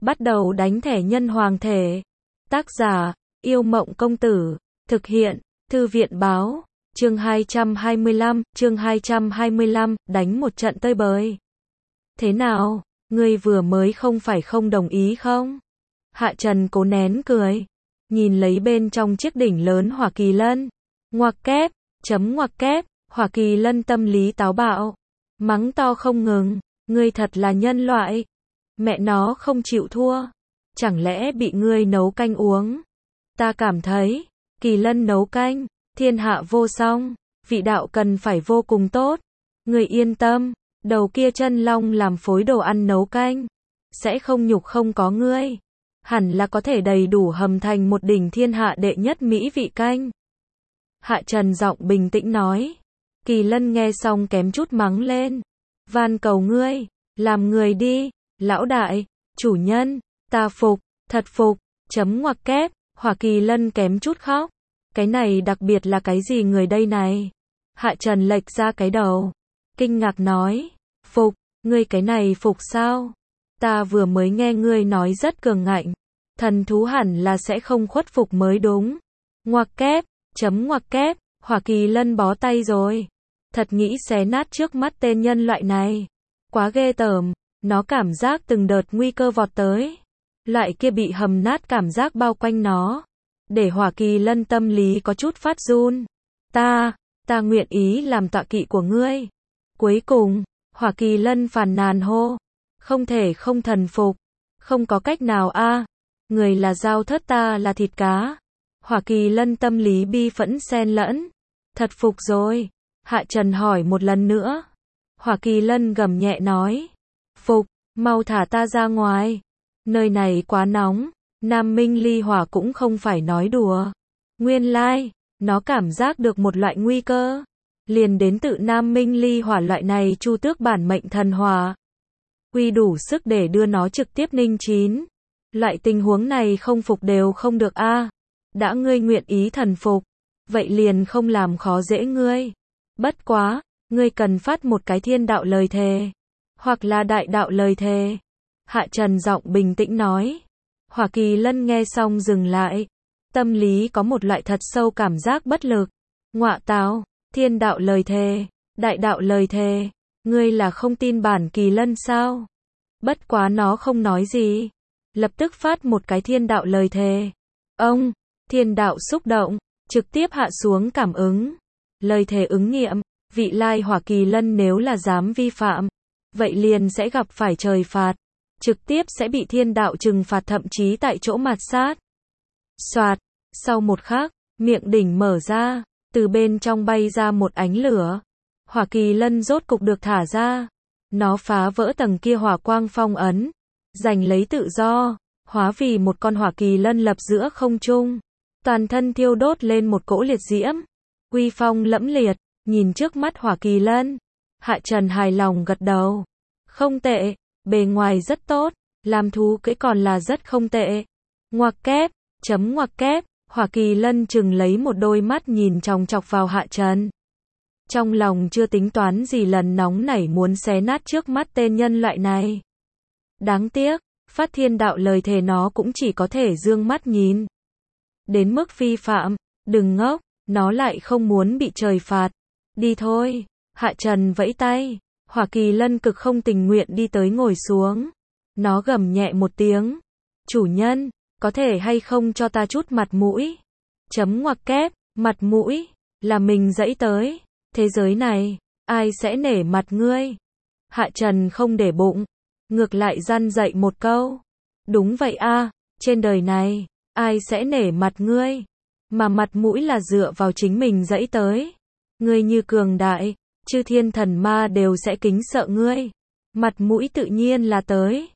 Bắt đầu đánh thẻ nhân hoàng thể. Tác giả, Yêu Mộng Công Tử. Thực hiện, Thư viện Báo. Chương 225, đánh một trận tơi bời. Thế nào, ngươi vừa mới không phải không đồng ý không? Hạ Trần cố nén cười. Nhìn lấy bên trong chiếc đỉnh lớn Hỏa Kỳ Lân. Ngoặc kép, ngoặc kép, Hỏa Kỳ Lân tâm lý táo bạo. Mắng to không ngừng, ngươi thật là nhân loại. Mẹ nó không chịu thua. Chẳng lẽ bị ngươi nấu canh uống? Ta cảm thấy, Kỳ Lân nấu canh, thiên hạ vô song, vị đạo cần phải vô cùng tốt. Ngươi yên tâm, đầu kia chân long làm phối đồ ăn nấu canh, sẽ không nhục không có ngươi. Hẳn là có thể đầy đủ hầm thành một đỉnh thiên hạ đệ nhất mỹ vị canh. Hạ Trần giọng bình tĩnh nói. Kỳ Lân nghe xong kém chút mắng lên. Van cầu ngươi, làm người đi, lão đại, chủ nhân, ta phục, thật phục, ngoặc kép, Hỏa Kỳ Lân kém chút khóc. Cái này đặc biệt là cái gì người đây này? Hạ Trần lệch ra cái đầu, kinh ngạc nói, phục, ngươi cái này phục sao? Ta vừa mới nghe ngươi nói rất cường ngạnh, thần thú hẳn là sẽ không khuất phục mới đúng. Ngoặc kép, ngoặc kép, Hỏa Kỳ Lân bó tay rồi. Thật nghĩ xé nát trước mắt tên nhân loại này. Quá ghê tởm, nó cảm giác từng đợt nguy cơ vọt tới. Loại kia bị hầm nát cảm giác bao quanh nó. Để Hỏa Kỳ Lân tâm lý có chút phát run. Ta nguyện ý làm tọa kỵ của ngươi. Cuối cùng, Hỏa Kỳ Lân phàn nàn hô. Không thể không thần phục. Không có cách nào a. Người là dao thớt, ta là thịt cá. Hỏa Kỳ Lân tâm lý bi phẫn xen lẫn. Thật phục rồi. Hạ Trần hỏi một lần nữa. Hỏa Kỳ Lân gầm nhẹ nói. Phục, mau thả ta ra ngoài. Nơi này quá nóng. Nam Minh ly hỏa cũng không phải nói đùa. Nguyên lai, nó cảm giác được một loại nguy cơ. Liền đến tự Nam Minh ly hỏa loại này chu tước bản mệnh thần hỏa. Quy đủ sức để đưa nó trực tiếp ninh chín. Loại tình huống này không phục đều không được a. Đã ngươi nguyện ý thần phục, vậy liền không làm khó dễ ngươi. Bất quá, ngươi cần phát một cái thiên đạo lời thề, hoặc là đại đạo lời thề. Hạ Trần giọng bình tĩnh nói. Hỏa Kỳ Lân nghe xong dừng lại. Tâm lý có một loại thật sâu cảm giác bất lực. Ngọa táo, thiên đạo lời thề, đại đạo lời thề. Ngươi là không tin bản Kỳ Lân sao? Bất quá nó không nói gì. Lập tức phát một cái thiên đạo lời thề. Ông, thiên đạo xúc động, trực tiếp hạ xuống cảm ứng. Lời thề ứng nghiệm, vị lai Hỏa Kỳ Lân nếu là dám vi phạm, vậy liền sẽ gặp phải trời phạt. Trực tiếp sẽ bị thiên đạo trừng phạt, thậm chí tại chỗ mạt sát. Soạt, sau một khắc, miệng đỉnh mở ra, từ bên trong bay ra một ánh lửa. Hỏa Kỳ Lân rốt cục được thả ra. Nó phá vỡ tầng kia hỏa quang phong ấn, giành lấy tự do, hóa vì một con Hỏa Kỳ Lân lập giữa không trung. Toàn thân thiêu đốt lên một cỗ liệt diễm. Uy phong lẫm liệt, nhìn trước mắt Hỏa Kỳ Lân. Hạ Trần hài lòng gật đầu. Không tệ, bề ngoài rất tốt, làm thú cưỡi còn là rất không tệ. Ngoặc kép, ngoặc kép, Hỏa Kỳ Lân chừng lấy một đôi mắt nhìn chòng chọc vào Hạ Trần. Trong lòng chưa tính toán gì lần nóng nảy muốn xé nát trước mắt tên nhân loại này. Đáng tiếc, phát thiên đạo lời thề nó cũng chỉ có thể dương mắt nhìn. Đến mức vi phạm, đừng ngốc, nó lại không muốn bị trời phạt. Đi thôi, Hạ Trần vẫy tay. Hỏa Kỳ Lân cực không tình nguyện đi tới ngồi xuống. Nó gầm nhẹ một tiếng. Chủ nhân, có thể hay không cho ta chút mặt mũi? Ngoặc kép, mặt mũi, là mình dẫy tới. Thế giới này, ai sẽ nể mặt ngươi? Hạ Trần không để bụng, ngược lại răn dạy một câu. Đúng vậy a, trên đời này, ai sẽ nể mặt ngươi? Mà mặt mũi là dựa vào chính mình dẫy tới. Ngươi như cường đại, chư thiên thần ma đều sẽ kính sợ ngươi. Mặt mũi tự nhiên là tới.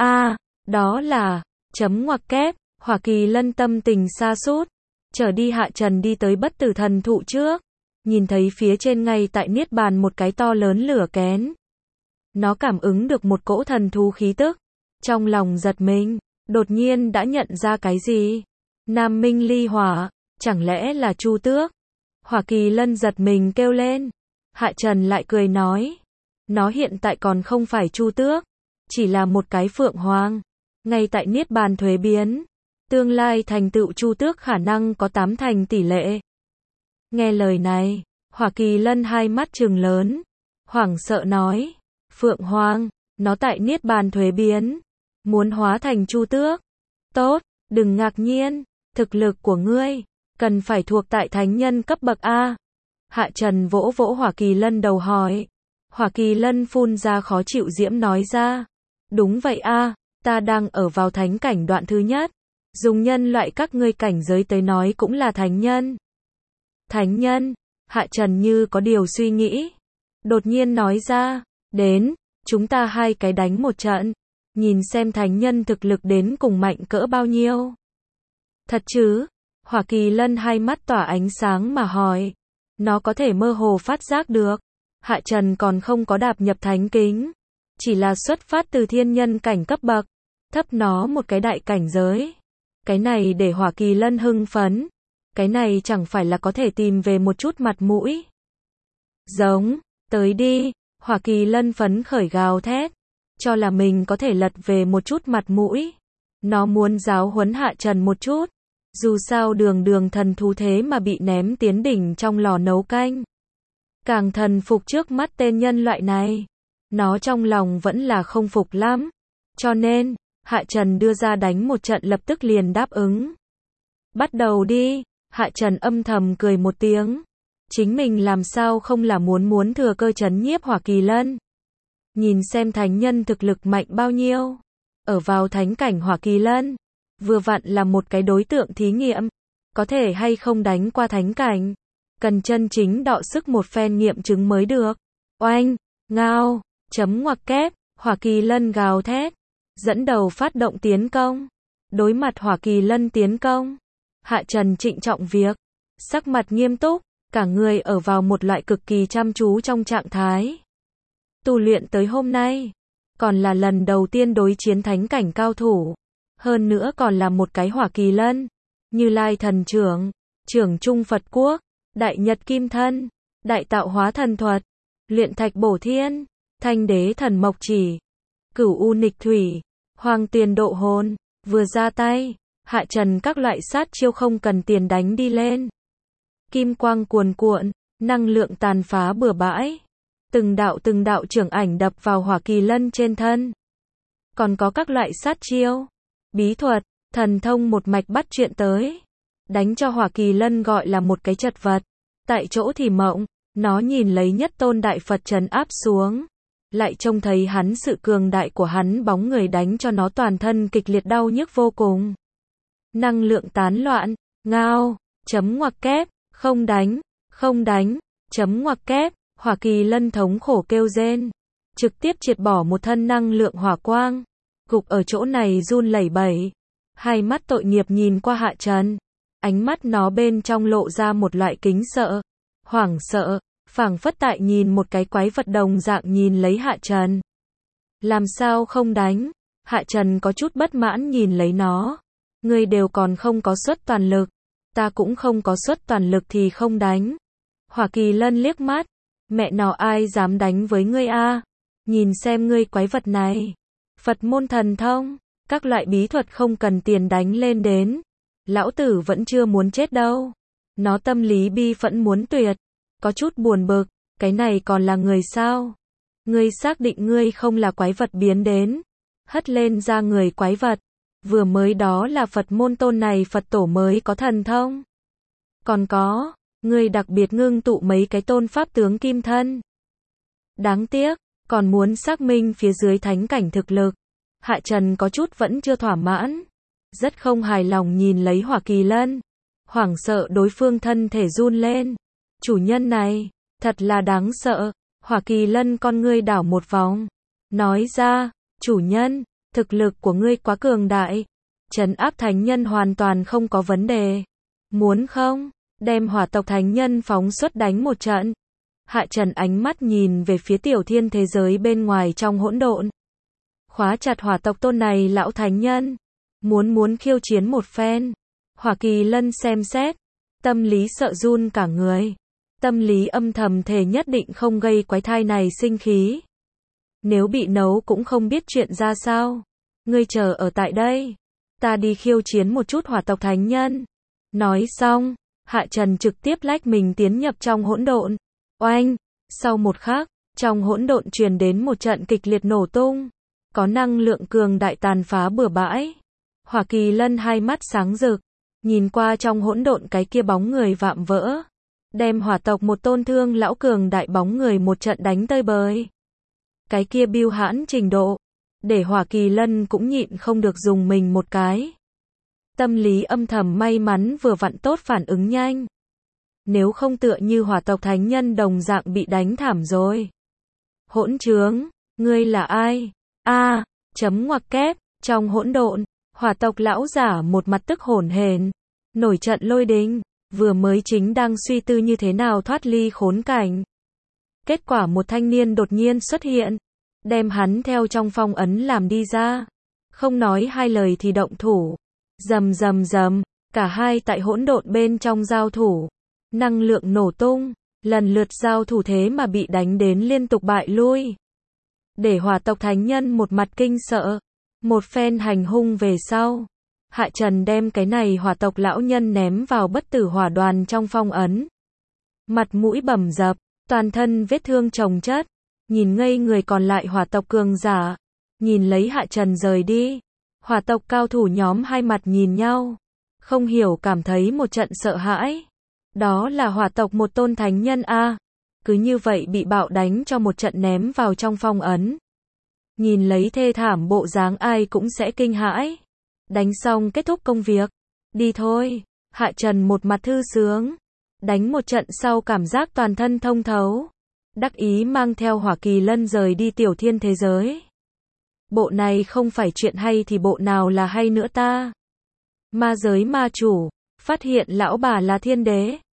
Đó là, ngoặc kép, Hỏa Kỳ Lân tâm tình sa sút. Trở đi Hạ Trần đi tới bất tử thần thụ trước. Nhìn thấy phía trên ngay tại niết bàn một cái to lớn lửa kén. Nó cảm ứng được một cỗ thần thú khí tức. Trong lòng giật mình, đột nhiên đã nhận ra cái gì? Nam Minh ly hỏa, chẳng lẽ là Chu Tước? Hỏa Kỳ Lân giật mình kêu lên. Hạ Trần lại cười nói. Nó hiện tại còn không phải Chu Tước, chỉ là một cái phượng hoàng. ngay tại Niết Bàn thuế biến, tương lai thành tựu Chu Tước khả năng có 8 thành tỷ lệ. Nghe lời này, Hỏa Kỳ Lân hai mắt trừng lớn, hoảng sợ nói, Phượng Hoàng, nó tại Niết Bàn thuế biến, muốn hóa thành Chu Tước. Tốt, đừng ngạc nhiên, thực lực của ngươi, cần phải thuộc tại thánh nhân cấp bậc A. Hạ Trần vỗ vỗ Hỏa Kỳ Lân đầu hỏi. Hỏa Kỳ Lân phun ra khó chịu diễm nói ra. Đúng vậy A, ta đang ở vào thánh cảnh đoạn thứ nhất. Dùng nhân loại các ngươi cảnh giới tới nói cũng là thánh nhân. Thánh nhân, Hạ Trần như có điều suy nghĩ. Đột nhiên nói ra, đến, chúng ta hai cái đánh một trận. Nhìn xem thánh nhân thực lực đến cùng mạnh cỡ bao nhiêu. Thật chứ? Hỏa Kỳ Lân hai mắt tỏa ánh sáng mà hỏi. Nó có thể mơ hồ phát giác được. Hạ Trần còn không có đạp nhập thánh kính. Chỉ là xuất phát từ thiên nhân cảnh cấp bậc. Thấp nó một cái đại cảnh giới. Cái này để Hỏa Kỳ Lân hưng phấn. Cái này chẳng phải là có thể tìm về một chút mặt mũi. Giống, tới đi. Hỏa Kỳ Lân phấn khởi gào thét. Cho là mình có thể lật về một chút mặt mũi. Nó muốn giáo huấn Hạ Trần một chút. Dù sao đường thần thú thế mà bị ném tiến đỉnh trong lò nấu canh. Càng thần phục trước mắt tên nhân loại này. Nó trong lòng vẫn là không phục lắm. Cho nên, Hạ Trần đưa ra đánh một trận lập tức liền đáp ứng. Bắt đầu đi, Hạ Trần âm thầm cười một tiếng. Chính mình làm sao không là muốn thừa cơ trấn nhiếp Hỏa Kỳ Lân. Nhìn xem thánh nhân thực lực mạnh bao nhiêu. Ở vào thánh cảnh Hỏa Kỳ Lân. Vừa vặn là một cái đối tượng thí nghiệm. Có thể hay không đánh qua thánh cảnh. Cần chân chính đọ sức một phen nghiệm chứng mới được. Oanh, ngao, chấm ngoặc kép, Hỏa Kỳ Lân gào thét. Dẫn đầu phát động tiến công. Đối mặt Hỏa Kỳ Lân tiến công. Hạ Trần trịnh trọng việc. Sắc mặt nghiêm túc. Cả người ở vào một loại cực kỳ chăm chú trong trạng thái. Tu luyện tới hôm nay. Còn là lần đầu tiên đối chiến thánh cảnh cao thủ. Hơn nữa còn là một cái Hỏa Kỳ Lân. Như Lai thần trưởng. Trưởng Trung Phật Quốc. Đại Nhật Kim Thân. Đại Tạo Hóa Thần Thuật. Luyện Thạch Bổ Thiên. Thanh Đế Thần Mộc Chỉ. Cửu U Nịch Thủy. Hoàng Tiền Độ Hồn. Vừa ra tay. Hạ Trần các loại sát chiêu không cần tiền đánh đi lên. Kim quang cuồn cuộn. Năng lượng tàn phá bừa bãi. Từng đạo trưởng ảnh đập vào Hỏa Kỳ Lân trên thân. Còn có các loại sát chiêu. Bí thuật. Thần thông một mạch bắt chuyện tới. Đánh cho Hỏa Kỳ Lân gọi là một cái chật vật. Tại chỗ thì mộng. Nó nhìn lấy nhất tôn đại Phật trấn áp xuống. Lại trông thấy hắn sự cường đại của hắn bóng người đánh cho nó toàn thân kịch liệt đau nhức vô cùng. Năng lượng tán loạn. Ngao. Chấm ngoặc kép. Không đánh. Chấm ngoặc kép. Hỏa Kỳ Lân thống khổ kêu rên. Trực tiếp triệt bỏ một thân năng lượng hỏa quang. Gục ở chỗ này run lẩy bẩy. Hai mắt tội nghiệp nhìn qua Hạ Trần. Ánh mắt nó bên trong lộ ra một loại kính sợ. Hoảng sợ. Phảng phất tại nhìn một cái quái vật đồng dạng nhìn lấy Hạ Trần. Làm sao không đánh? Hạ Trần có chút bất mãn nhìn lấy nó. Ngươi đều còn không có suất toàn lực. Ta cũng không có suất toàn lực thì không đánh. Hỏa Kỳ Lân liếc mắt. Mẹ nó ai dám đánh với ngươi a? Nhìn xem ngươi quái vật này. Phật môn thần thông. Các loại bí thuật không cần tiền đánh lên đến. Lão tử vẫn chưa muốn chết đâu. Nó tâm lý bi phẫn muốn tuyệt. Có chút buồn bực. Cái này còn là người sao? Ngươi xác định ngươi không là quái vật biến đến. Hất lên ra người quái vật. Vừa mới đó là Phật môn tôn này Phật tổ mới có thần thông. Còn có, ngươi đặc biệt ngưng tụ mấy cái tôn pháp tướng kim thân. Đáng tiếc, còn muốn xác minh phía dưới thánh cảnh thực lực. Hạ Trần có chút vẫn chưa thỏa mãn. Rất không hài lòng nhìn lấy Hỏa Kỳ Lân. Hoảng sợ đối phương thân thể run lên. Chủ nhân này, thật là đáng sợ. Hỏa Kỳ Lân con ngươi đảo một vòng. Nói ra, chủ nhân, thực lực của ngươi quá cường đại. Trấn áp thánh nhân hoàn toàn không có vấn đề. Muốn không, đem hỏa tộc thánh nhân phóng xuất đánh một trận. Hạ Trần ánh mắt nhìn về phía tiểu thiên thế giới bên ngoài trong hỗn độn. Khóa chặt hỏa tộc tôn này lão thánh nhân. Muốn khiêu chiến một phen. Hỏa Kỳ Lân xem xét. Tâm lý sợ run cả người. Tâm lý âm thầm thề nhất định không gây quái thai này sinh khí. Nếu bị nấu cũng không biết chuyện ra sao. ngươi chờ ở tại đây. Ta đi khiêu chiến một chút hỏa tộc thánh nhân. Nói xong, Hạ Trần trực tiếp lách mình tiến nhập trong hỗn độn. Oanh! Sau một khắc, trong hỗn độn truyền đến một trận kịch liệt nổ tung. Có năng lượng cường đại tàn phá bừa bãi. Hỏa Kỳ Lân hai mắt sáng rực, nhìn qua trong hỗn độn cái kia bóng người vạm vỡ. Đem hỏa tộc một tôn thương lão cường đại bóng người một trận đánh tơi bời. Cái kia bưu hãn trình độ, để Hỏa Kỳ Lân cũng nhịn không được dùng mình một cái. Tâm lý âm thầm may mắn vừa vặn tốt phản ứng nhanh. Nếu không tựa như hỏa tộc thánh nhân đồng dạng bị đánh thảm rồi. Hỗn trướng, ngươi là ai? Chấm ngoặc kép, trong hỗn độn, hỏa tộc lão giả một mặt tức hổn hển, nổi trận lôi đình, vừa mới chính đang suy tư như thế nào thoát ly khốn cảnh. Kết quả một thanh niên đột nhiên xuất hiện, đem hắn theo trong phong ấn làm đi ra. Không nói hai lời thì động thủ. Rầm rầm rầm, cả hai tại hỗn độn bên trong giao thủ. Năng lượng nổ tung, lần lượt giao thủ thế mà bị đánh đến liên tục bại lui. Để hỏa tộc thánh nhân một mặt kinh sợ. Một phen hành hung về sau. Hạ Trần đem cái này hỏa tộc lão nhân ném vào bất tử hỏa đoàn trong phong ấn. Mặt mũi bầm dập, toàn thân vết thương chồng chất. Nhìn ngây người còn lại hỏa tộc cường giả. Nhìn lấy Hạ Trần rời đi. Hỏa tộc cao thủ nhóm hai mặt nhìn nhau. Không hiểu cảm thấy một trận sợ hãi. Đó là hỏa tộc một tôn thánh nhân a, cứ như vậy bị bạo đánh cho một trận ném vào trong phong ấn. Nhìn lấy thê thảm bộ dáng ai cũng sẽ kinh hãi. Đánh xong kết thúc công việc. Đi thôi. Hạ Trần một mặt thư sướng. Đánh một trận sau cảm giác toàn thân thông thấu. Đắc ý mang theo Hỏa Kỳ Lân rời đi tiểu thiên thế giới. Bộ này không phải chuyện hay thì bộ nào là hay nữa ta. Ma giới ma chủ, phát hiện lão bà là thiên đế.